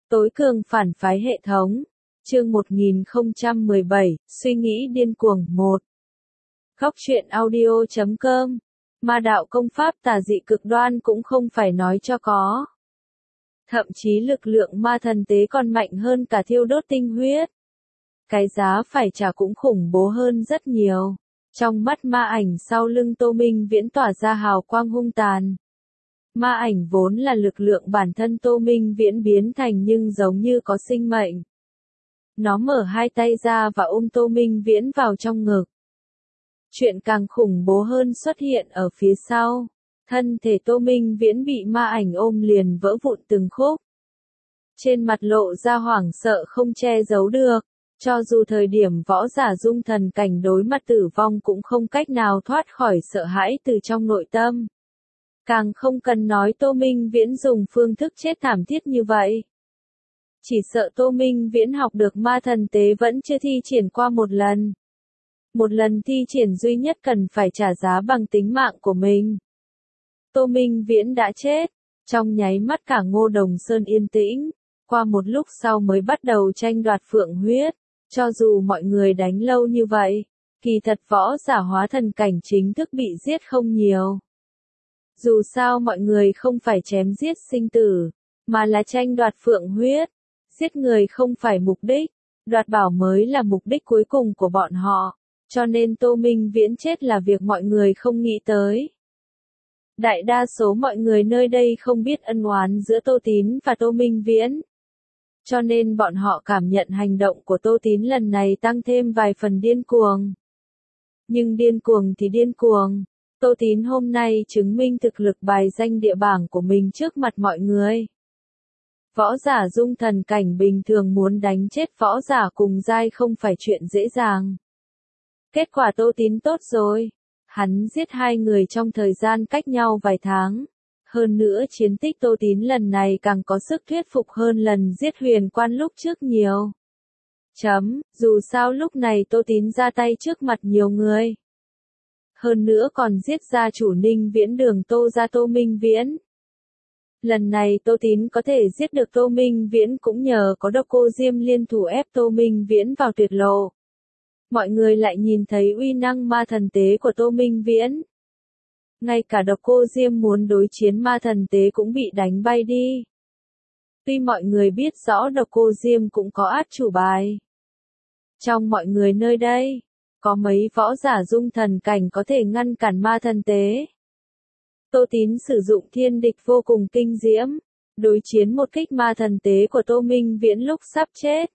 Tối cường phản phái hệ thống. Chương 1017, suy nghĩ điên cuồng 1. Góc truyện audio.com. Ma đạo công pháp tà dị cực đoan cũng không phải nói cho có. Thậm chí lực lượng ma thần tế còn mạnh hơn cả thiêu đốt tinh huyết. Cái giá phải trả cũng khủng bố hơn rất nhiều. Trong mắt ma ảnh sau lưng Tô Minh Viễn tỏa ra hào quang hung tàn. Ma ảnh vốn là lực lượng bản thân Tô Minh Viễn biến thành nhưng giống như có sinh mệnh. Nó mở hai tay ra và ôm Tô Minh Viễn vào trong ngực. Chuyện càng khủng bố hơn xuất hiện ở phía sau. Thân thể Tô Minh Viễn bị ma ảnh ôm liền vỡ vụn từng khúc. Trên mặt lộ ra hoảng sợ không che giấu được. Cho dù thời điểm võ giả dung thần cảnh đối mặt tử vong cũng không cách nào thoát khỏi sợ hãi từ trong nội tâm. Càng không cần nói Tô Minh Viễn dùng phương thức chết thảm thiết như vậy. Chỉ sợ Tô Minh Viễn học được ma thần tế vẫn chưa thi triển qua một lần. Một lần thi triển duy nhất cần phải trả giá bằng tính mạng của mình. Tô Minh Viễn đã chết. Trong nháy mắt cả Ngô Đồng Sơn yên tĩnh. Qua một lúc sau mới bắt đầu tranh đoạt phượng huyết. Cho dù mọi người đánh lâu như vậy, kỳ thật võ giả hóa thần cảnh chính thức bị giết không nhiều. Dù sao mọi người không phải chém giết sinh tử, mà là tranh đoạt phượng huyết. Giết người không phải mục đích, đoạt bảo mới là mục đích cuối cùng của bọn họ. Cho nên Tô Minh Viễn chết là việc mọi người không nghĩ tới. Đại đa số mọi người nơi đây không biết ân oán giữa Tô Tín và Tô Minh Viễn. Cho nên bọn họ cảm nhận hành động của Tô Tín lần này tăng thêm vài phần điên cuồng. Nhưng điên cuồng thì điên cuồng. Tô Tín hôm nay chứng minh thực lực bài danh địa bảng của mình trước mặt mọi người. Võ giả dung thần cảnh bình thường muốn đánh chết võ giả cùng giai không phải chuyện dễ dàng. Kết quả Tô Tín tốt rồi. Hắn giết hai người trong thời gian cách nhau vài tháng. Hơn nữa chiến tích Tô Tín lần này càng có sức thuyết phục hơn lần giết Huyền Quan lúc trước nhiều. Dù sao lúc này Tô Tín ra tay trước mặt nhiều người. Hơn nữa còn giết gia chủ Ninh Viễn Đường Tô gia Tô Minh Viễn. Lần này Tô Tín có thể giết được Tô Minh Viễn cũng nhờ có Độc Cô Diêm liên thủ ép Tô Minh Viễn vào tuyệt lộ. Mọi người lại nhìn thấy uy năng ma thần tế của Tô Minh Viễn. Ngay cả Độc Cô Diêm muốn đối chiến ma thần tế cũng bị đánh bay đi. Tuy mọi người biết rõ Độc Cô Diêm cũng có át chủ bài. Trong mọi người nơi đây, có mấy võ giả dung thần cảnh có thể ngăn cản ma thần tế. Tô Tín sử dụng thiên địch vô cùng kinh diễm, đối chiến một kích ma thần tế của Tô Minh Viễn lúc sắp chết.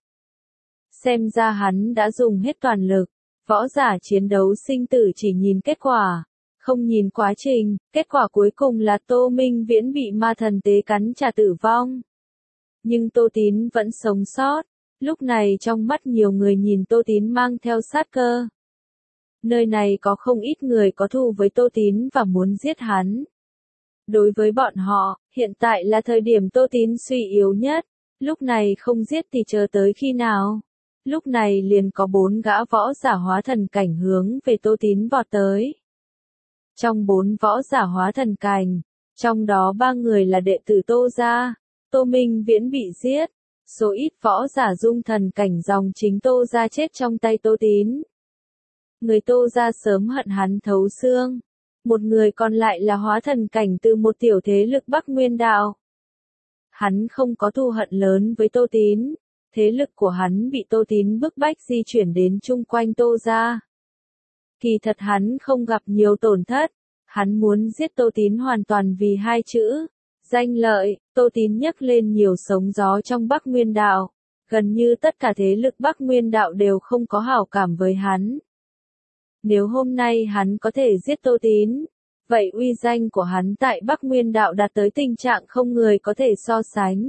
Xem ra hắn đã dùng hết toàn lực, võ giả chiến đấu sinh tử chỉ nhìn kết quả, không nhìn quá trình, kết quả cuối cùng là Tô Minh Viễn bị ma thần tế cắn trả tử vong. Nhưng Tô Tín vẫn sống sót, lúc này trong mắt nhiều người nhìn Tô Tín mang theo sát cơ. Nơi này có không ít người có thù với Tô Tín và muốn giết hắn. Đối với bọn họ, hiện tại là thời điểm Tô Tín suy yếu nhất, lúc này không giết thì chờ tới khi nào. Lúc này liền có 4 gã võ giả hóa thần cảnh hướng về Tô Tín vọt tới. Trong 4 võ giả hóa thần cảnh, trong đó 3 người là đệ tử Tô gia, Tô Minh Viễn bị giết, số ít võ giả dung thần cảnh dòng chính Tô gia chết trong tay Tô Tín. Người Tô gia sớm hận hắn thấu xương. Một người còn lại là hóa thần cảnh từ một tiểu thế lực Bắc Nguyên Đạo. Hắn không có thù hận lớn với Tô Tín. Thế lực của hắn bị Tô Tín bức bách di chuyển đến chung quanh Tô gia. Kỳ thật hắn không gặp nhiều tổn thất. Hắn muốn giết Tô Tín hoàn toàn vì 2 chữ. Danh lợi. Tô Tín nhấc lên nhiều sóng gió trong Bắc Nguyên Đạo. Gần như tất cả thế lực Bắc Nguyên Đạo đều không có hảo cảm với hắn. Nếu hôm nay hắn có thể giết Tô Tín, vậy uy danh của hắn tại Bắc Nguyên Đạo đạt tới tình trạng không người có thể so sánh.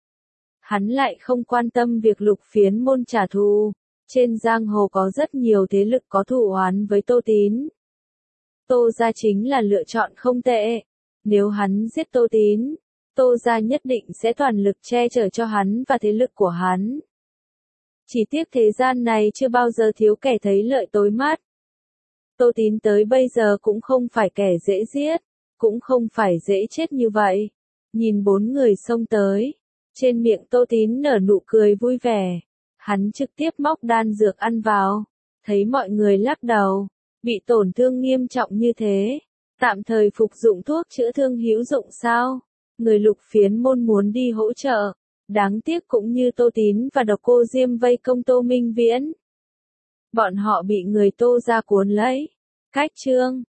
Hắn lại không quan tâm việc Lục Phiến môn trả thù. Trên giang hồ có rất nhiều thế lực có thù oán với Tô Tín. Tô gia chính là lựa chọn không tệ. Nếu hắn giết Tô Tín, Tô gia nhất định sẽ toàn lực che chở cho hắn và thế lực của hắn. Chỉ tiếc thế gian này chưa bao giờ thiếu kẻ thấy lợi tối mắt. Tô Tín tới bây giờ cũng không phải kẻ dễ giết, cũng không phải dễ chết như vậy. Nhìn 4 người xông tới, Trên miệng Tô Tín nở nụ cười vui vẻ. Hắn trực tiếp móc đan dược ăn vào. Thấy mọi người lắc đầu. Bị tổn thương nghiêm trọng như thế. Tạm thời phục dụng thuốc chữa thương hữu dụng sao? Người Lục Phiến Môn muốn đi hỗ trợ. Đáng tiếc cũng như Tô Tín và Độc Cô Diêm vây công Tô Minh Viễn. Bọn họ bị người Tô gia cuốn lấy. Cách chương